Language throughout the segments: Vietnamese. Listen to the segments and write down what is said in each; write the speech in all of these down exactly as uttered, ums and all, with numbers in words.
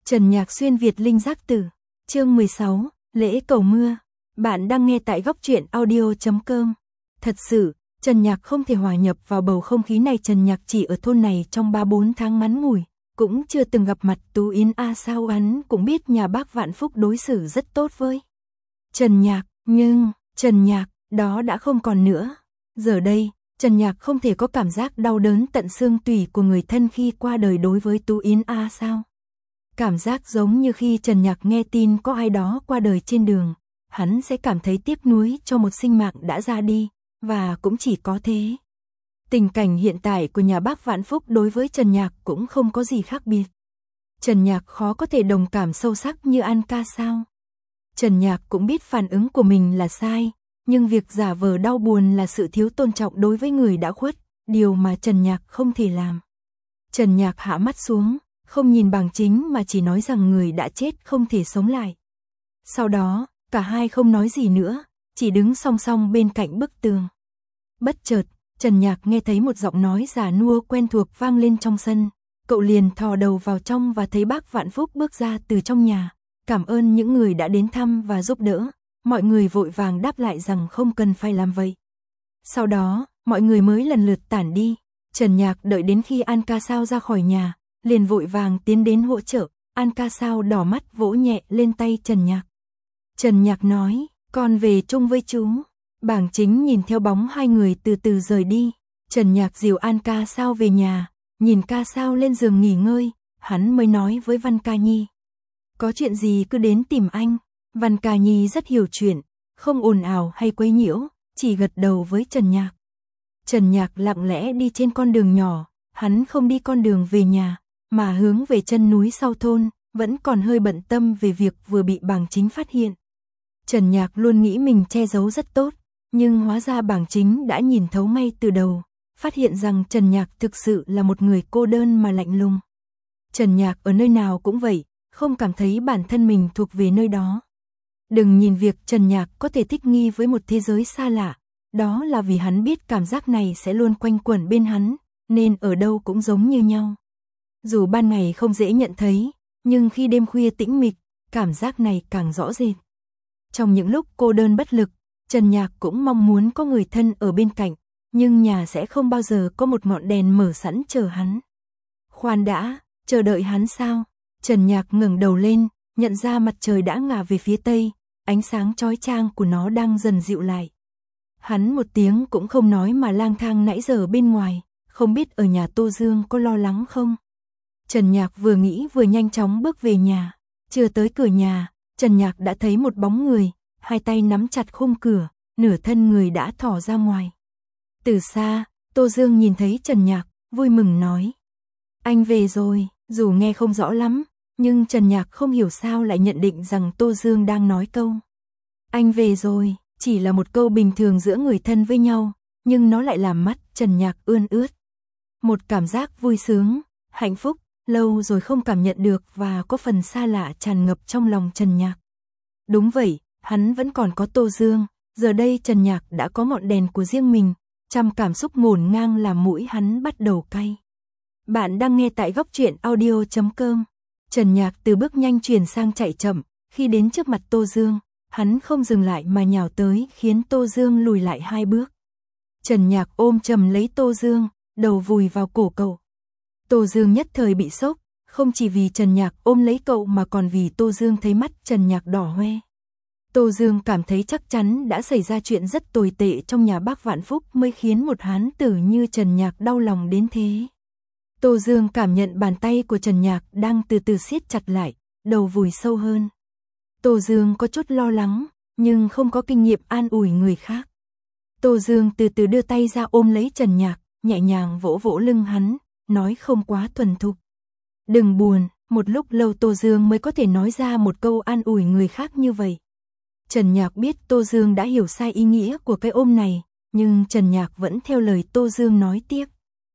Trần Nhạc xuyên Việt linh giác tử, chương mười sáu, lễ cầu mưa. Bạn đang nghe tại góc truyện audio chấm com. Thật sự, Trần Nhạc không thể hòa nhập vào bầu không khí này. Trần Nhạc chỉ ở thôn này trong ba bốn tháng ngắn ngủi, cũng chưa từng gặp mặt Tú Yến. A sao hắn cũng biết nhà bác Vạn Phúc đối xử rất tốt với Trần Nhạc, nhưng Trần Nhạc, đó đã không còn nữa. Giờ đây, Trần Nhạc không thể có cảm giác đau đớn tận xương tủy của người thân khi qua đời đối với Tú Yến. A sao? Cảm giác giống như khi Trần Nhạc nghe tin có ai đó qua đời trên đường, hắn sẽ cảm thấy tiếc nuối cho một sinh mạng đã ra đi, và cũng chỉ có thế. Tình cảnh hiện tại của nhà bác Vạn Phúc đối với Trần Nhạc cũng không có gì khác biệt. Trần Nhạc khó có thể đồng cảm sâu sắc như An ca sao. Trần Nhạc cũng biết phản ứng của mình là sai, nhưng việc giả vờ đau buồn là sự thiếu tôn trọng đối với người đã khuất, điều mà Trần Nhạc không thể làm. Trần Nhạc hạ mắt xuống, không nhìn Bàng Chính mà chỉ nói rằng người đã chết không thể sống lại. Sau đó, cả hai không nói gì nữa, chỉ đứng song song bên cạnh bức tường. Bất chợt, Trần Nhạc nghe thấy một giọng nói già nua quen thuộc vang lên trong sân. Cậu liền thò đầu vào trong và thấy bác Vạn Phúc bước ra từ trong nhà. Cảm ơn những người đã đến thăm và giúp đỡ. Mọi người vội vàng đáp lại rằng không cần phải làm vậy. Sau đó, mọi người mới lần lượt tản đi. Trần Nhạc đợi đến khi An ca sao ra khỏi nhà, liền vội vàng tiến đến hỗ trợ. An ca sao đỏ mắt vỗ nhẹ lên tay Trần Nhạc. Trần Nhạc nói, con về chung với chú. Bàng Chính nhìn theo bóng hai người từ từ rời đi. Trần Nhạc dìu An ca sao về nhà, nhìn ca sao lên giường nghỉ ngơi, hắn mới nói với Văn Ca Nhi. Có chuyện gì cứ đến tìm anh. Văn Ca Nhi rất hiểu chuyện, không ồn ào hay quấy nhiễu, chỉ gật đầu với Trần Nhạc. Trần Nhạc lặng lẽ đi trên con đường nhỏ, hắn không đi con đường về nhà, mà hướng về chân núi sau thôn, vẫn còn hơi bận tâm về việc vừa bị Bàng Chính phát hiện. Trần Nhạc luôn nghĩ mình che giấu rất tốt, nhưng hóa ra Bàng Chính đã nhìn thấu ngay từ đầu, phát hiện rằng Trần Nhạc thực sự là một người cô đơn mà lạnh lùng. Trần Nhạc ở nơi nào cũng vậy, không cảm thấy bản thân mình thuộc về nơi đó. Đừng nhìn việc Trần Nhạc có thể thích nghi với một thế giới xa lạ, đó là vì hắn biết cảm giác này sẽ luôn quanh quẩn bên hắn, nên ở đâu cũng giống như nhau. Dù ban ngày không dễ nhận thấy, nhưng khi đêm khuya tĩnh mịch, cảm giác này càng rõ rệt. Trong những lúc cô đơn bất lực, Trần Nhạc cũng mong muốn có người thân ở bên cạnh, nhưng nhà sẽ không bao giờ có một ngọn đèn mở sẵn chờ hắn. Khoan đã, chờ đợi hắn sao? Trần Nhạc ngẩng đầu lên, nhận ra mặt trời đã ngả về phía tây, ánh sáng chói chang của nó đang dần dịu lại. Hắn một tiếng cũng không nói mà lang thang nãy giờ bên ngoài, không biết ở nhà Tô Dương có lo lắng không? Trần Nhạc vừa nghĩ vừa nhanh chóng bước về nhà, chưa tới cửa nhà, Trần Nhạc đã thấy một bóng người, hai tay nắm chặt khung cửa, nửa thân người đã thò ra ngoài. Từ xa, Tô Dương nhìn thấy Trần Nhạc, vui mừng nói. Anh về rồi, dù nghe không rõ lắm, nhưng Trần Nhạc không hiểu sao lại nhận định rằng Tô Dương đang nói câu. Anh về rồi, chỉ là một câu bình thường giữa người thân với nhau, nhưng nó lại làm mắt Trần Nhạc ươn ướt. Một cảm giác vui sướng, hạnh phúc, lâu rồi không cảm nhận được và có phần xa lạ tràn ngập trong lòng Trần Nhạc. Đúng vậy, hắn vẫn còn có Tô Dương, giờ đây Trần Nhạc đã có ngọn đèn của riêng mình, trăm cảm xúc ngổn ngang làm mũi hắn bắt đầu cay. Bạn đang nghe tại góc truyện audio chấm com. Trần Nhạc từ bước nhanh chuyển sang chạy chậm, khi đến trước mặt Tô Dương, hắn không dừng lại mà nhào tới khiến Tô Dương lùi lại hai bước. Trần Nhạc ôm chầm lấy Tô Dương, đầu vùi vào cổ cậu. Tô Dương nhất thời bị sốc, không chỉ vì Trần Nhạc ôm lấy cậu mà còn vì Tô Dương thấy mắt Trần Nhạc đỏ hoe. Tô Dương cảm thấy chắc chắn đã xảy ra chuyện rất tồi tệ trong nhà bác Vạn Phúc mới khiến một hán tử như Trần Nhạc đau lòng đến thế. Tô Dương cảm nhận bàn tay của Trần Nhạc đang từ từ siết chặt lại, đầu vùi sâu hơn. Tô Dương có chút lo lắng, nhưng không có kinh nghiệm an ủi người khác. Tô Dương từ từ đưa tay ra ôm lấy Trần Nhạc, nhẹ nhàng vỗ vỗ lưng hắn, nói không quá thuần thục. Đừng buồn, một lúc lâu Tô Dương mới có thể nói ra một câu an ủi người khác như vậy. Trần Nhạc biết Tô Dương đã hiểu sai ý nghĩa của cái ôm này, nhưng Trần Nhạc vẫn theo lời Tô Dương nói tiếp.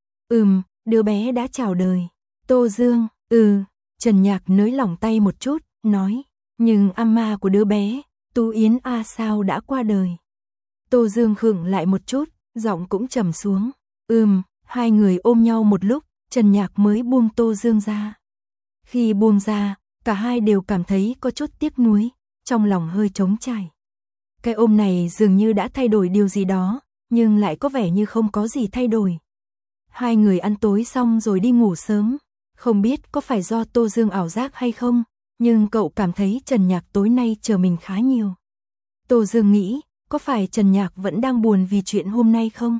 Ừm, đứa bé đã chào đời. Tô Dương, ừ, Trần Nhạc nới lỏng tay một chút, nói, nhưng ama của đứa bé, Tú Yến A sao đã qua đời. Tô Dương khựng lại một chút, giọng cũng trầm xuống. Ừm, hai người ôm nhau một lúc, Trần Nhạc mới buông Tô Dương ra. Khi buông ra, Cả hai đều cảm thấy có chút tiếc nuối, trong lòng hơi trống trải. Cái ôm này dường như đã thay đổi điều gì đó, nhưng lại có vẻ như không có gì thay đổi. Hai người ăn tối xong rồi đi ngủ sớm, không biết có phải do Tô Dương ảo giác hay không, nhưng cậu cảm thấy Trần Nhạc tối nay chờ mình khá nhiều. Tô Dương nghĩ, có phải Trần Nhạc vẫn đang buồn vì chuyện hôm nay không?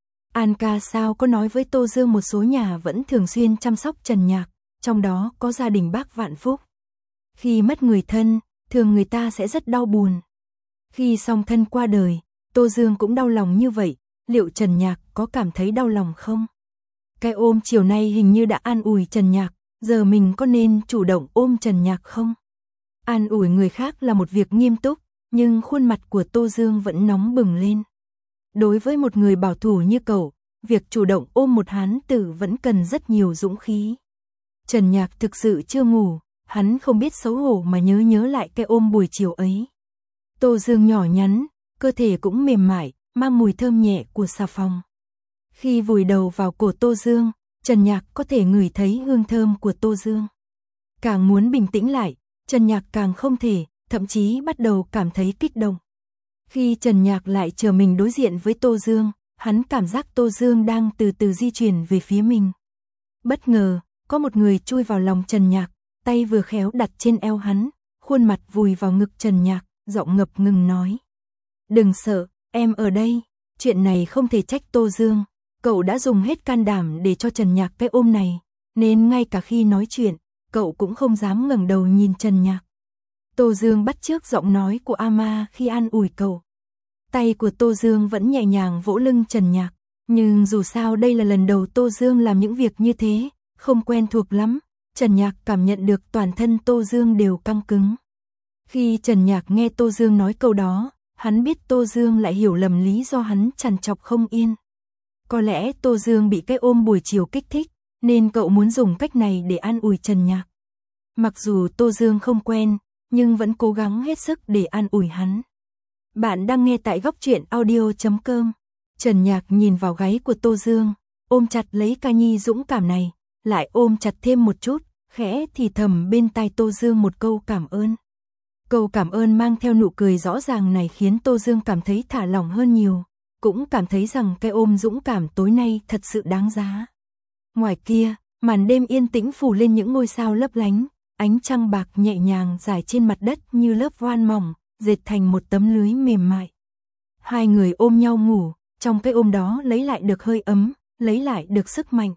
An ca sao có nói với Tô Dương một số nhà vẫn thường xuyên chăm sóc Trần Nhạc, trong đó có gia đình bác Vạn Phúc. Khi mất người thân, thường người ta sẽ rất đau buồn. Khi song thân qua đời, Tô Dương cũng đau lòng như vậy, liệu Trần Nhạc có cảm thấy đau lòng không? Cái ôm chiều nay hình như đã an ủi Trần Nhạc, giờ mình có nên chủ động ôm Trần Nhạc không? An ủi người khác là một việc nghiêm túc, nhưng khuôn mặt của Tô Dương vẫn nóng bừng lên. Đối với một người bảo thủ như cậu, việc chủ động ôm một hán tử vẫn cần rất nhiều dũng khí. Trần Nhạc thực sự chưa ngủ, hắn không biết xấu hổ mà nhớ nhớ lại cái ôm buổi chiều ấy. Tô Dương nhỏ nhắn, cơ thể cũng mềm mại, mang mùi thơm nhẹ của xà phòng. Khi vùi đầu vào cổ Tô Dương, Trần Nhạc có thể ngửi thấy hương thơm của Tô Dương. Càng muốn bình tĩnh lại, Trần Nhạc càng không thể, thậm chí bắt đầu cảm thấy kích động. Khi Trần Nhạc lại chờ mình đối diện với Tô Dương, hắn cảm giác Tô Dương đang từ từ di chuyển về phía mình. Bất ngờ, có một người chui vào lòng Trần Nhạc, tay vừa khéo đặt trên eo hắn, khuôn mặt vùi vào ngực Trần Nhạc, giọng ngập ngừng nói. Đừng sợ, em ở đây, chuyện này không thể trách Tô Dương, cậu đã dùng hết can đảm để cho Trần Nhạc cái ôm này, nên ngay cả khi nói chuyện, cậu cũng không dám ngẩng đầu nhìn Trần Nhạc. Tô Dương bắt chước giọng nói của Ama khi an ủi cậu. Tay của Tô Dương vẫn nhẹ nhàng vỗ lưng Trần Nhạc, nhưng dù sao đây là lần đầu Tô Dương làm những việc như thế, không quen thuộc lắm, Trần Nhạc cảm nhận được toàn thân Tô Dương đều căng cứng. Khi Trần Nhạc nghe Tô Dương nói câu đó, hắn biết Tô Dương lại hiểu lầm lý do hắn trằn trọc không yên. Có lẽ Tô Dương bị cái ôm buổi chiều kích thích, nên cậu muốn dùng cách này để an ủi Trần Nhạc. Mặc dù Tô Dương không quen, nhưng vẫn cố gắng hết sức để an ủi hắn. Bạn đang nghe tại góc truyện audio chấm com. Trần Nhạc nhìn vào gáy của Tô Dương, ôm chặt lấy ca nhi dũng cảm này, lại ôm chặt thêm một chút, khẽ thì thầm bên tai Tô Dương một câu cảm ơn. Câu cảm ơn mang theo nụ cười rõ ràng này khiến Tô Dương cảm thấy thả lỏng hơn nhiều, cũng cảm thấy rằng cái ôm dũng cảm tối nay thật sự đáng giá. Ngoài kia, màn đêm yên tĩnh phủ lên những ngôi sao lấp lánh, ánh trăng bạc nhẹ nhàng rải trên mặt đất như lớp voan mỏng, dệt thành một tấm lưới mềm mại. Hai người ôm nhau ngủ, trong cái ôm đó lấy lại được hơi ấm, lấy lại được sức mạnh.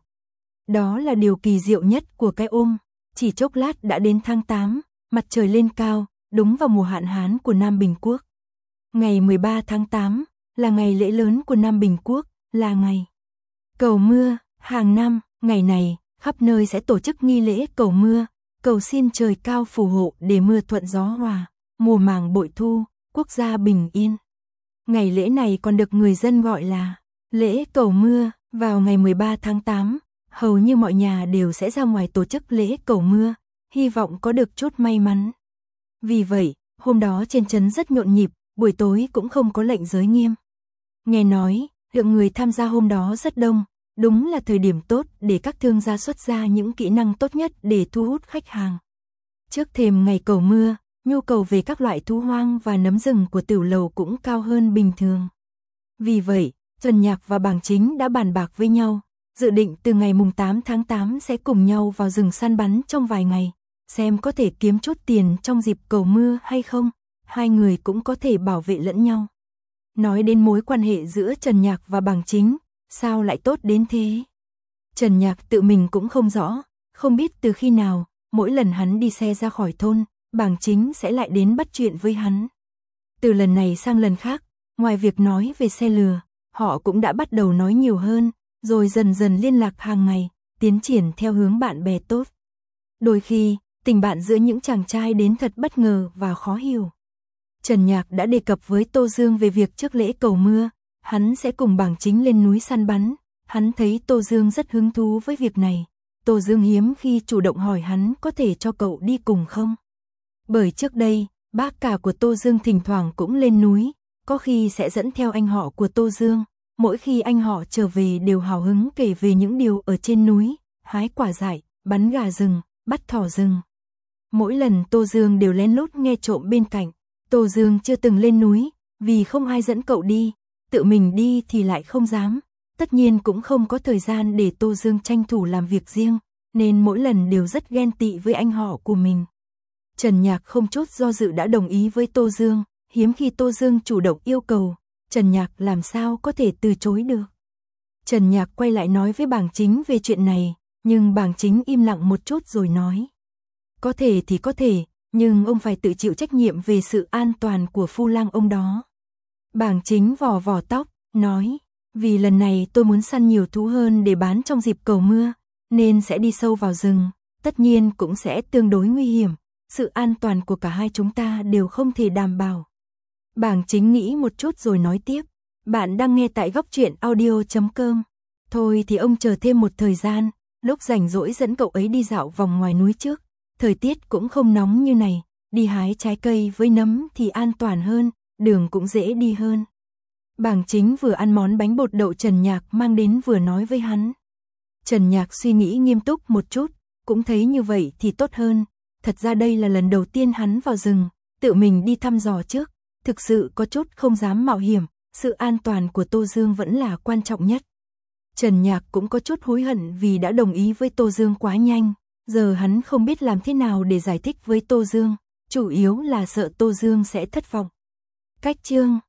Đó là điều kỳ diệu nhất của cái ôm. Chỉ chốc lát đã đến tháng tám, mặt trời lên cao, đúng vào mùa hạn hán của Nam Bình Quốc. Ngày mười ba tháng tám là ngày lễ lớn của Nam Bình Quốc, là ngày cầu mưa. Hàng năm, ngày này, khắp nơi sẽ tổ chức nghi lễ cầu mưa, cầu xin trời cao phù hộ để mưa thuận gió hòa, mùa màng bội thu, quốc gia bình yên. Ngày lễ này còn được người dân gọi là lễ cầu mưa. Vào ngày mười ba tháng tám, hầu như mọi nhà đều sẽ ra ngoài tổ chức lễ cầu mưa, hy vọng có được chút may mắn. Vì vậy, hôm đó trên trấn rất nhộn nhịp, buổi tối cũng không có lệnh giới nghiêm. Nghe nói, lượng người tham gia hôm đó rất đông, đúng là thời điểm tốt để các thương gia xuất ra những kỹ năng tốt nhất để thu hút khách hàng. Trước thềm ngày cầu mưa, nhu cầu về các loại thú hoang và nấm rừng của tiểu lầu cũng cao hơn bình thường. Vì vậy, Trần Nhạc và Bàng Chính đã bàn bạc với nhau, dự định từ ngày mùng tám tháng tám sẽ cùng nhau vào rừng săn bắn trong vài ngày, xem có thể kiếm chút tiền trong dịp cầu mưa hay không, hai người cũng có thể bảo vệ lẫn nhau. Nói đến mối quan hệ giữa Trần Nhạc và Bàng Chính, sao lại tốt đến thế? Trần Nhạc tự mình cũng không rõ, không biết từ khi nào, mỗi lần hắn đi xe ra khỏi thôn, Bàng Chính sẽ lại đến bắt chuyện với hắn. Từ lần này sang lần khác, ngoài việc nói về xe lừa, họ cũng đã bắt đầu nói nhiều hơn, rồi dần dần liên lạc hàng ngày, tiến triển theo hướng bạn bè tốt. Đôi khi, tình bạn giữa những chàng trai đến thật bất ngờ và khó hiểu. Trần Nhạc đã đề cập với Tô Dương về việc trước lễ cầu mưa, hắn sẽ cùng Bàng Chính lên núi săn bắn, hắn thấy Tô Dương rất hứng thú với việc này. Tô Dương hiếm khi chủ động hỏi hắn có thể cho cậu đi cùng không. Bởi trước đây, bác cả của Tô Dương thỉnh thoảng cũng lên núi, có khi sẽ dẫn theo anh họ của Tô Dương. Mỗi khi anh họ trở về đều hào hứng kể về những điều ở trên núi, hái quả dại, bắn gà rừng, bắt thỏ rừng. Mỗi lần Tô Dương đều lén lút nghe trộm bên cạnh. Tô Dương chưa từng lên núi, vì không ai dẫn cậu đi, tự mình đi thì lại không dám. Tất nhiên cũng không có thời gian để Tô Dương tranh thủ làm việc riêng, nên mỗi lần đều rất ghen tị với anh họ của mình. Trần Nhạc không chút do dự đã đồng ý với Tô Dương, hiếm khi Tô Dương chủ động yêu cầu, Trần Nhạc làm sao có thể từ chối được. Trần Nhạc quay lại nói với Bàng Chính về chuyện này, nhưng Bàng Chính im lặng một chút rồi nói. Có thể thì có thể, nhưng ông phải tự chịu trách nhiệm về sự an toàn của phu lang ông đó. Bàng Chính vò vò tóc, nói, vì lần này tôi muốn săn nhiều thú hơn để bán trong dịp cầu mưa, nên sẽ đi sâu vào rừng, tất nhiên cũng sẽ tương đối nguy hiểm, sự an toàn của cả hai chúng ta đều không thể đảm bảo. Bàng Chính nghĩ một chút rồi nói tiếp, bạn đang nghe tại góc truyện audio chấm com. Thôi thì ông chờ thêm một thời gian, lúc rảnh rỗi dẫn cậu ấy đi dạo vòng ngoài núi trước, thời tiết cũng không nóng như này, đi hái trái cây với nấm thì an toàn hơn, đường cũng dễ đi hơn. Bàng Chính vừa ăn món bánh bột đậu Trần Nhạc mang đến vừa nói với hắn. Trần Nhạc suy nghĩ nghiêm túc một chút, cũng thấy như vậy thì tốt hơn. Thật ra đây là lần đầu tiên hắn vào rừng, tự mình đi thăm dò trước, thực sự có chút không dám mạo hiểm, sự an toàn của Tô Dương vẫn là quan trọng nhất. Trần Nhạc cũng có chút hối hận vì đã đồng ý với Tô Dương quá nhanh, giờ hắn không biết làm thế nào để giải thích với Tô Dương, chủ yếu là sợ Tô Dương sẽ thất vọng. Cách chương